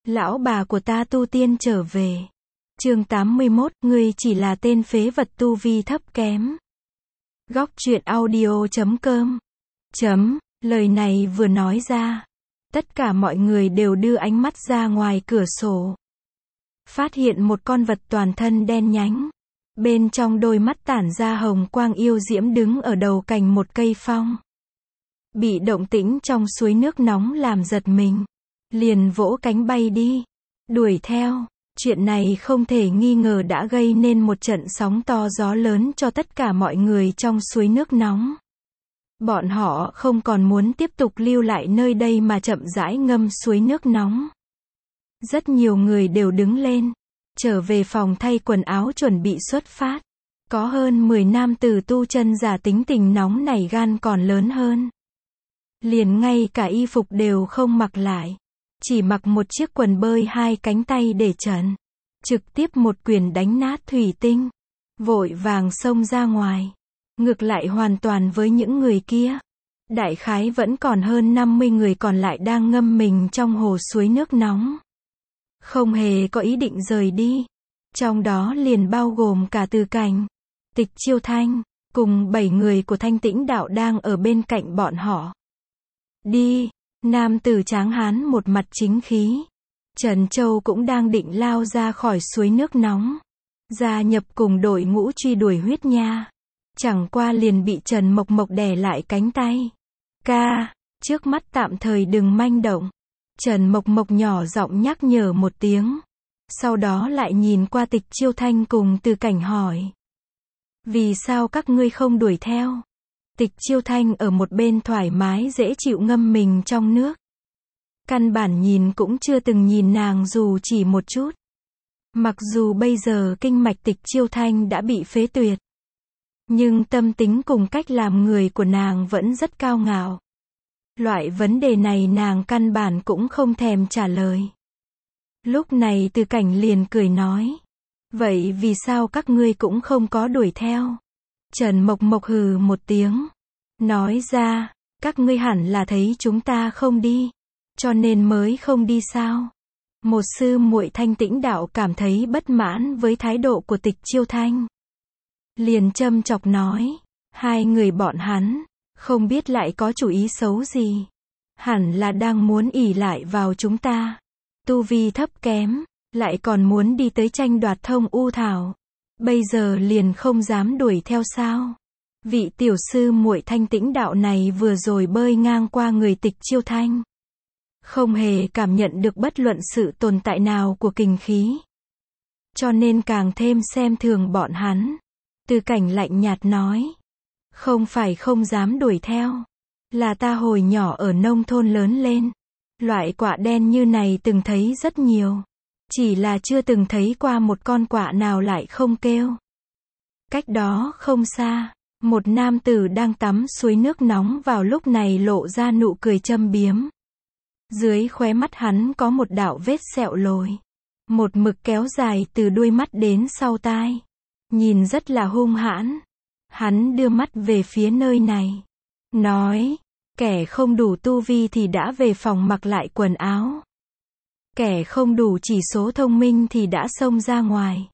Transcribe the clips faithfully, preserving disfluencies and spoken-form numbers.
Lão bà của ta tu tiên trở về. Chương tám mươi mốt, ngươi chỉ là tên phế vật tu vi thấp kém. Góc truyện audio chấm com. Chấm, lời này vừa nói ra. Tất cả mọi người đều đưa ánh mắt ra ngoài cửa sổ. Phát hiện một con vật toàn thân đen nhánh. Bên trong đôi mắt tản ra hồng quang yêu diễm đứng ở đầu cành một cây phong. Bị động tĩnh trong suối nước nóng làm giật mình. Liền vỗ cánh bay đi. Đuổi theo. Chuyện này không thể nghi ngờ đã gây nên một trận sóng to gió lớn cho tất cả mọi người trong suối nước nóng. Bọn họ không còn muốn tiếp tục lưu lại nơi đây mà chậm rãi ngâm suối nước nóng. Rất nhiều người đều đứng lên, trở về phòng thay quần áo chuẩn bị xuất phát. Có hơn mười nam tử tu chân giả tính tình nóng nảy gan còn lớn hơn. Liền ngay cả y phục đều không mặc lại. Chỉ mặc một chiếc quần bơi hai cánh tay để trần. Trực tiếp một quyền đánh nát thủy tinh. Vội vàng xông ra ngoài. Ngược lại hoàn toàn với những người kia. Đại khái vẫn còn hơn năm mươi người còn lại đang ngâm mình trong hồ suối nước nóng. Không hề có ý định rời đi. Trong đó liền bao gồm cả Từ Cảnh, Tịch Chiêu Thanh, cùng bảy người của Thanh Tĩnh Đạo đang ở bên cạnh bọn họ. Đi! Nam tử tráng hán một mặt chính khí. Trần Châu cũng đang định lao ra khỏi suối nước nóng. Gia nhập cùng đội ngũ truy đuổi huyết nha. Chẳng qua liền bị Trần Mộc Mộc đè lại cánh tay. Ca, trước mắt tạm thời đừng manh động. Trần Mộc Mộc nhỏ giọng nhắc nhở một tiếng. Sau đó lại nhìn qua Tịch Chiêu Thanh cùng Từ Cảnh hỏi. Vì sao các ngươi không đuổi theo? Tịch Chiêu Thanh ở một bên thoải mái dễ chịu ngâm mình trong nước. Căn bản nhìn cũng chưa từng nhìn nàng dù chỉ một chút. Mặc dù bây giờ kinh mạch Tịch Chiêu Thanh đã bị phế tuyệt. Nhưng tâm tính cùng cách làm người của nàng vẫn rất cao ngạo. Loại vấn đề này nàng căn bản cũng không thèm trả lời. Lúc này Từ Cảnh liền cười nói. Vậy vì sao các ngươi cũng không có đuổi theo? Trần Mộc Mộc hừ một tiếng. Nói ra, các ngươi hẳn là thấy chúng ta không đi. Cho nên mới không đi sao? Một sư muội Thanh Tĩnh Đạo cảm thấy bất mãn với thái độ của Tịch Chiêu Thanh. Liền châm chọc nói. Hai người bọn hắn, không biết lại có chủ ý xấu gì. Hẳn là đang muốn ỷ lại vào chúng ta. Tu vi thấp kém, lại còn muốn đi tới tranh đoạt Thông U Thảo. Bây giờ liền không dám đuổi theo sao? Vị tiểu sư muội Thanh Tĩnh Đạo này vừa rồi bơi ngang qua người Tịch Chiêu Thanh. Không hề cảm nhận được bất luận sự tồn tại nào của kình khí. Cho nên càng thêm xem thường bọn hắn. Từ Cảnh lạnh nhạt nói. Không phải không dám đuổi theo. Là ta hồi nhỏ ở nông thôn lớn lên. Loại quạ đen như này từng thấy rất nhiều. Chỉ là chưa từng thấy qua một con quạ nào lại không kêu. Cách đó không xa, một nam tử đang tắm suối nước nóng vào lúc này lộ ra nụ cười châm biếm. Dưới khóe mắt hắn có một đạo vết sẹo lồi. Một mực kéo dài từ đuôi mắt đến sau tai. Nhìn rất là hung hãn. Hắn đưa mắt về phía nơi này. Nói, kẻ không đủ tu vi thì đã về phòng mặc lại quần áo. Kẻ không đủ chỉ số thông minh thì đã xông ra ngoài.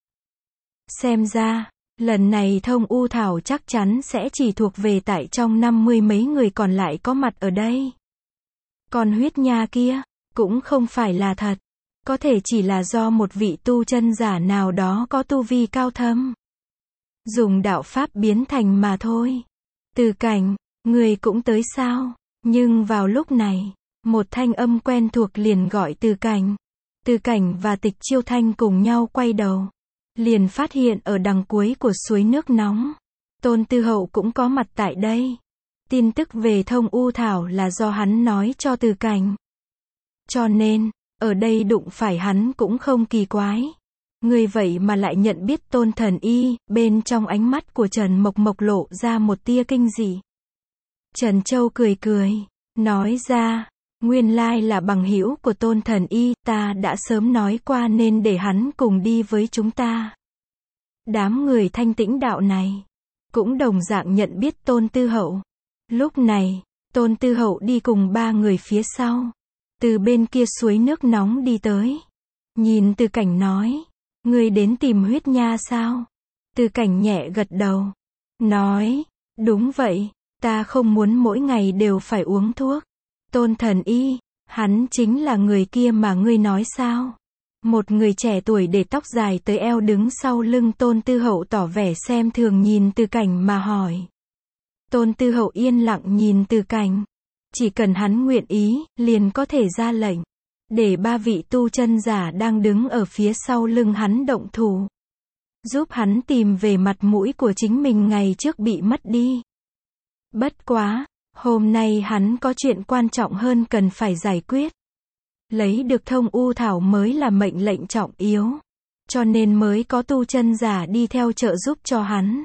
Xem ra, lần này Thông U Thảo chắc chắn sẽ chỉ thuộc về tại trong năm mươi mấy người còn lại có mặt ở đây. Còn huyết nha kia, cũng không phải là thật. Có thể chỉ là do một vị tu chân giả nào đó có tu vi cao thâm. Dùng đạo pháp biến thành mà thôi. Từ Cảnh, người cũng tới sao? Nhưng vào lúc này, một thanh âm quen thuộc liền gọi Từ Cảnh. Từ Cảnh và Tịch Chiêu Thanh cùng nhau quay đầu. Liền phát hiện ở đằng cuối của suối nước nóng. Tôn Tư Hậu cũng có mặt tại đây. Tin tức về Thông U Thảo là do hắn nói cho Từ Cảnh. Cho nên, ở đây đụng phải hắn cũng không kỳ quái. Người vậy mà lại nhận biết Tôn Thần Y, bên trong ánh mắt của Trần Mộc Mộc lộ ra một tia kinh dị. Trần Châu cười cười, nói ra, nguyên lai là bằng hữu của Tôn Thần Y, ta đã sớm nói qua nên để hắn cùng đi với chúng ta. Đám người Thanh Tĩnh Đạo này, cũng đồng dạng nhận biết Tôn Tư Hậu. Lúc này, Tôn Tư Hậu đi cùng ba người phía sau. từ bên kia suối nước nóng đi tới. Nhìn Từ Cảnh nói, ngươi đến tìm huyết nha sao? Từ Cảnh nhẹ gật đầu, nói, đúng vậy, ta không muốn mỗi ngày đều phải uống thuốc. Tôn Thần Y, hắn chính là người kia mà ngươi nói sao? Một người trẻ tuổi để tóc dài tới eo đứng sau lưng Tôn Tư Hậu tỏ vẻ xem thường nhìn Từ Cảnh mà hỏi. Tôn Tư Hậu yên lặng nhìn Từ Cảnh. Chỉ cần hắn nguyện ý, liền có thể ra lệnh. Để ba vị tu chân giả đang đứng ở phía sau lưng hắn động thủ. Giúp hắn tìm về mặt mũi của chính mình ngày trước bị mất đi. Bất quá, hôm nay hắn có chuyện quan trọng hơn cần phải giải quyết. Lấy được thông u thảo mới là mệnh lệnh trọng yếu. Cho nên mới có tu chân giả đi theo trợ giúp cho hắn.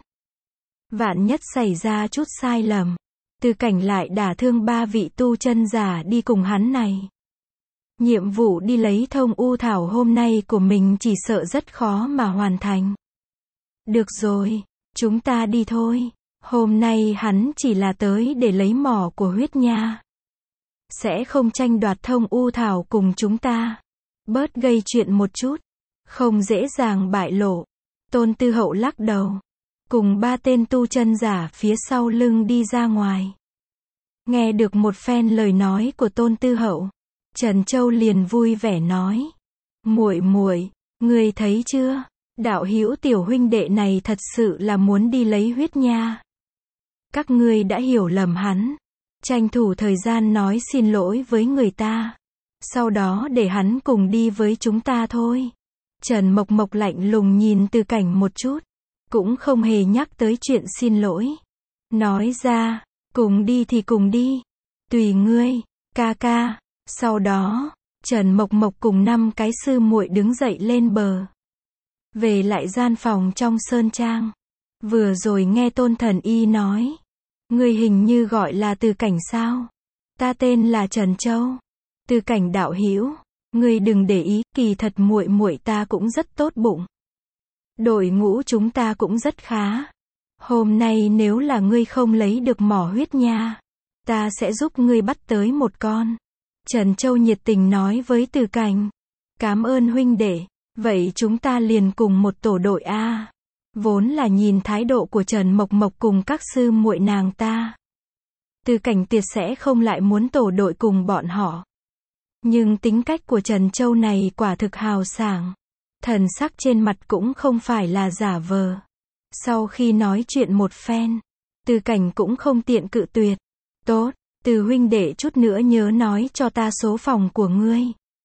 Vạn nhất xảy ra chút sai lầm, Từ Cảnh lại đả thương ba vị tu chân giả đi cùng hắn này. Nhiệm vụ đi lấy thông u thảo hôm nay của mình chỉ sợ rất khó mà hoàn thành. Được rồi, chúng ta đi thôi. Hôm nay hắn chỉ là tới để lấy mỏ của huyết nha. Sẽ không tranh đoạt thông u thảo cùng chúng ta. Bớt gây chuyện một chút. Không dễ dàng bại lộ. Tôn Tư Hậu lắc đầu. Cùng ba tên tu chân giả phía sau lưng đi ra ngoài. Nghe được một phen lời nói của Tôn Tư Hậu, Trần Châu liền vui vẻ nói. Muội muội, ngươi thấy chưa? Đạo hữu tiểu huynh đệ này thật sự là muốn đi lấy huyết nha. Các ngươi đã hiểu lầm hắn. Tranh thủ thời gian nói xin lỗi với người ta. Sau đó để hắn cùng đi với chúng ta thôi. Trần Mộc Mộc lạnh lùng nhìn Từ Cảnh một chút. Cũng không hề nhắc tới chuyện xin lỗi. Nói ra, cùng đi thì cùng đi. Tùy ngươi, ca ca. Sau đó, Trần Mộc Mộc cùng năm cái sư muội đứng dậy lên bờ. Về lại gian phòng trong sơn trang. Vừa rồi nghe Tôn Thần Y nói. Ngươi hình như gọi là Từ Cảnh sao? Ta tên là Trần Châu. Từ Cảnh đạo hữu, ngươi đừng để ý, kỳ thật muội muội ta cũng rất tốt bụng. Đội ngũ chúng ta cũng rất khá. Hôm nay nếu là ngươi không lấy được mỏ huyết nha, ta sẽ giúp ngươi bắt tới một con. Trần Châu nhiệt tình nói với Từ Cảnh. Cảm ơn huynh đệ, vậy chúng ta liền cùng một tổ đội a. Vốn là nhìn thái độ của Trần Mộc Mộc cùng các sư muội nàng ta. Từ Cảnh tuyệt sẽ không lại muốn tổ đội cùng bọn họ. Nhưng tính cách của Trần Châu này quả thực hào sảng. Thần sắc trên mặt cũng không phải là giả vờ. Sau khi nói chuyện một phen, Từ Cảnh cũng không tiện cự tuyệt. Tốt, Từ huynh đệ chút nữa nhớ nói cho ta số phòng của ngươi.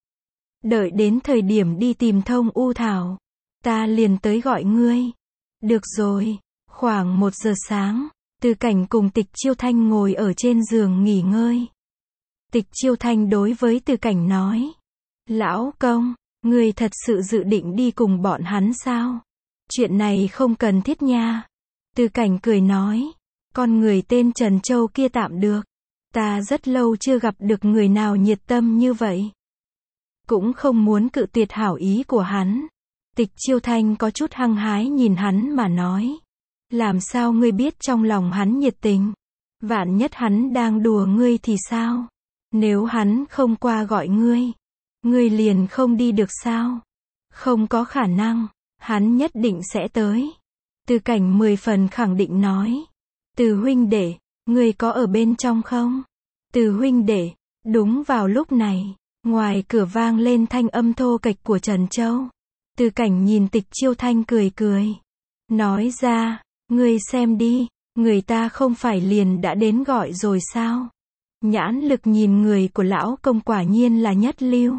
Đợi đến thời điểm đi tìm thông u thảo, ta liền tới gọi ngươi. Được rồi, khoảng một giờ sáng, Từ Cảnh cùng Tịch Chiêu Thanh ngồi ở trên giường nghỉ ngơi. Tịch Chiêu Thanh đối với Từ Cảnh nói. Lão công, ngươi thật sự dự định đi cùng bọn hắn sao? Chuyện này không cần thiết nha. Từ Cảnh cười nói. Con người tên Trần Châu kia tạm được. Ta rất lâu chưa gặp được người nào nhiệt tâm như vậy. Cũng không muốn cự tuyệt hảo ý của hắn. Tịch Chiêu Thanh có chút hăng hái nhìn hắn mà nói. Làm sao ngươi biết trong lòng hắn nhiệt tình? Vạn nhất hắn đang đùa ngươi thì sao? Nếu hắn không qua gọi ngươi, ngươi liền không đi được sao? Không có khả năng, hắn nhất định sẽ tới. Từ Cảnh mười phần khẳng định nói. Từ huynh đệ, ngươi có ở bên trong không? Từ huynh đệ, đúng vào lúc này, ngoài cửa vang lên thanh âm thô kệch của Trần Châu. Từ Cảnh nhìn Tịch Chiêu Thanh cười cười. Nói ra, ngươi xem đi, người ta không phải liền đã đến gọi rồi sao? Nhãn lực nhìn người của lão công quả nhiên là nhất lưu.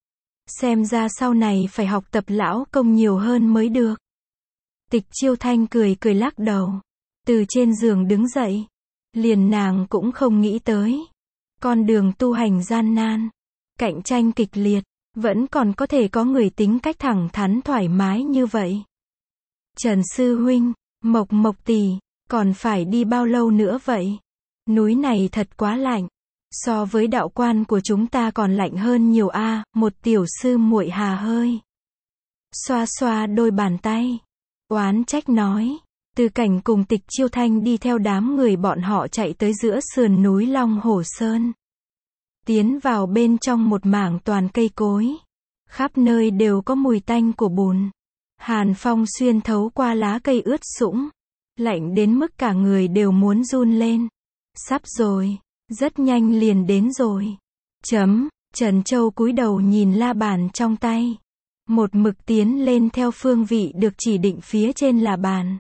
Xem ra sau này phải học tập lão công nhiều hơn mới được. Tịch Chiêu Thanh cười cười lắc đầu. Từ trên giường đứng dậy. Liền nàng cũng không nghĩ tới. Con đường tu hành gian nan. Cạnh tranh kịch liệt. Vẫn còn có thể có người tính cách thẳng thắn thoải mái như vậy. Trần Sư Huynh, Mộc Mộc tỷ, còn phải đi bao lâu nữa vậy? Núi này thật quá lạnh. So với đạo quan của chúng ta còn lạnh hơn nhiều a. À, một tiểu sư muội hà hơi. Xoa xoa đôi bàn tay. Oán trách nói. Từ Cảnh cùng Tịch Chiêu Thanh đi theo đám người bọn họ chạy tới giữa sườn núi Long Hổ Sơn. Tiến vào bên trong một mảng toàn cây cối. Khắp nơi đều có mùi tanh của bùn. Hàn phong xuyên thấu qua lá cây ướt sũng. Lạnh đến mức cả người đều muốn run lên. Sắp rồi. Rất nhanh liền đến rồi. Chấm. Trần Châu cúi đầu nhìn la bàn trong tay. Một mực tiến lên theo phương vị được chỉ định phía trên là bàn.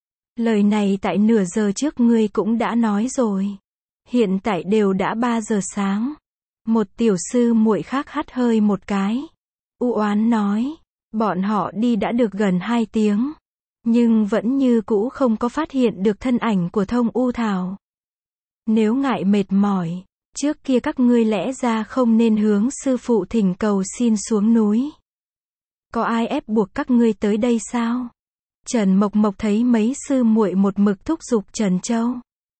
Lời này tại nửa giờ trước ngươi cũng đã nói rồi. Hiện tại đều đã ba giờ sáng. Một tiểu sư muội khác hắt hơi một cái. U oán nói. Bọn họ đi đã được gần hai tiếng. Nhưng vẫn như cũ không có phát hiện được thân ảnh của Thông U Thảo. Nếu ngại mệt mỏi, trước kia các ngươi lẽ ra không nên hướng sư phụ thỉnh cầu xin xuống núi. Có ai ép buộc các ngươi tới đây sao? Trần Mộc Mộc thấy mấy sư muội một mực thúc giục Trần Châu.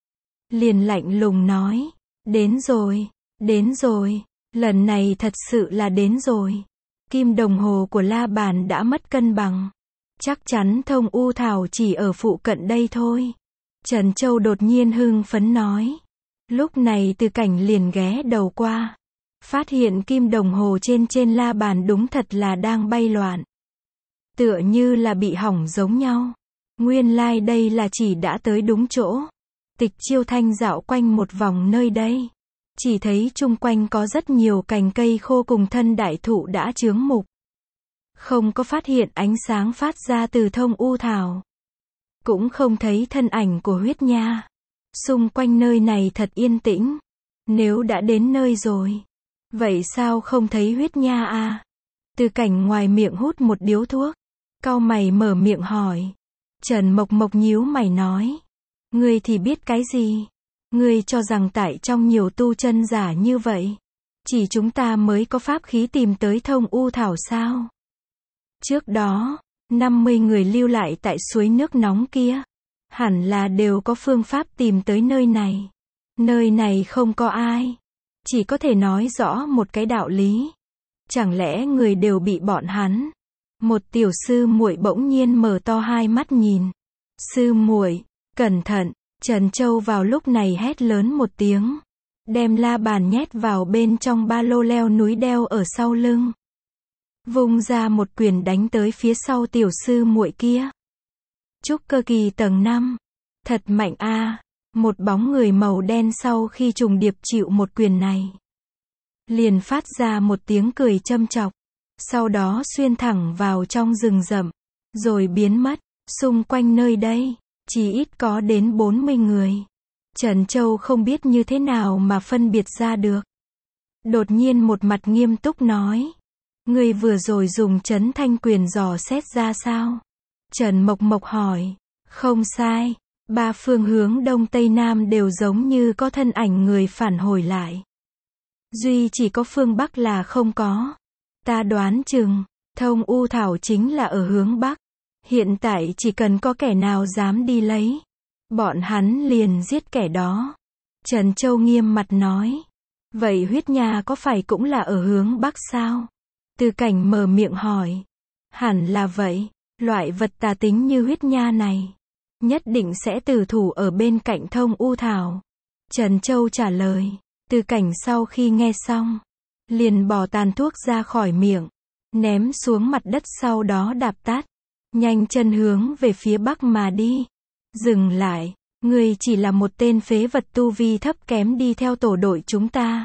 Liền lạnh lùng nói. Đến rồi, đến rồi, lần này thật sự là đến rồi. Kim đồng hồ của la bàn đã mất cân bằng. Chắc chắn Thông U Thảo chỉ ở phụ cận đây thôi. Trần Châu đột nhiên hưng phấn nói. Lúc này Từ Cảnh liền ghé đầu qua. Phát hiện kim đồng hồ trên trên la bàn đúng thật là đang bay loạn. Tựa như là bị hỏng giống nhau. Nguyên lai like đây là chỉ đã tới đúng chỗ. Tịch Chiêu Thanh dạo quanh một vòng nơi đây. Chỉ thấy chung quanh có rất nhiều cành cây khô cùng thân đại thụ đã chướng mục. Không có phát hiện ánh sáng phát ra từ Thông U Thảo. Cũng không thấy thân ảnh của Huyết Nha. Xung quanh nơi này thật yên tĩnh. Nếu đã đến nơi rồi. Vậy sao không thấy Huyết Nha à? Từ Cảnh ngoài miệng hút một điếu thuốc. Cau mày mở miệng hỏi. Trần Mộc Mộc nhíu mày nói. Ngươi thì biết cái gì? Ngươi cho rằng tại trong nhiều tu chân giả như vậy. Chỉ chúng ta mới có pháp khí tìm tới Thông U Thảo sao? Trước đó, năm mươi người lưu lại tại suối nước nóng kia. Hẳn là đều có phương pháp tìm tới nơi này. Nơi này không có ai. Chỉ có thể nói rõ một cái đạo lý. Chẳng lẽ người đều bị bọn hắn? Một tiểu sư muội bỗng nhiên mở to hai mắt nhìn. Sư muội, cẩn thận. Trần Châu vào lúc này hét lớn một tiếng. Đem la bàn nhét vào bên trong ba lô leo núi đeo ở sau lưng. Vung ra một quyền đánh tới phía sau tiểu sư muội kia. Trúc cơ kỳ tầng năm. Thật mạnh a. À. Một bóng người màu đen sau khi trùng điệp chịu một quyền này. Liền phát ra một tiếng cười châm chọc. Sau đó xuyên thẳng vào trong rừng rậm. Rồi biến mất. Xung quanh nơi đây. Chỉ ít có đến bốn mươi người. Trần Châu không biết như thế nào mà phân biệt ra được. Đột nhiên một mặt nghiêm túc nói. Người vừa rồi dùng trấn thanh quyền dò xét ra sao? Trần Mộc Mộc hỏi. Không sai. Ba phương hướng đông tây nam đều giống như có thân ảnh người phản hồi lại. Duy chỉ có phương bắc là không có. Ta đoán chừng, Thông U Thảo chính là ở hướng bắc. Hiện tại chỉ cần có kẻ nào dám đi lấy. Bọn hắn liền giết kẻ đó. Trần Châu nghiêm mặt nói. Vậy Huyết Nha có phải cũng là ở hướng bắc sao? Từ Cảnh mở miệng hỏi. Hẳn là vậy. Loại vật tà tính như Huyết Nha này. Nhất định sẽ tử thủ ở bên cạnh Thông U Thảo. Trần Châu trả lời. Từ Cảnh sau khi nghe xong. Liền bỏ tàn thuốc ra khỏi miệng. Ném xuống mặt đất sau đó đạp tát. Nhanh chân hướng về phía bắc mà đi. Dừng lại. Ngươi chỉ là một tên phế vật tu vi thấp kém đi theo tổ đội chúng ta.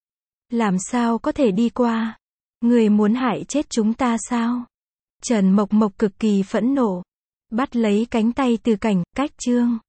Làm sao có thể đi qua? Ngươi muốn hại chết chúng ta sao? Trần Mộc Mộc cực kỳ phẫn nộ. Bắt lấy cánh tay Từ Cảnh, cách chương.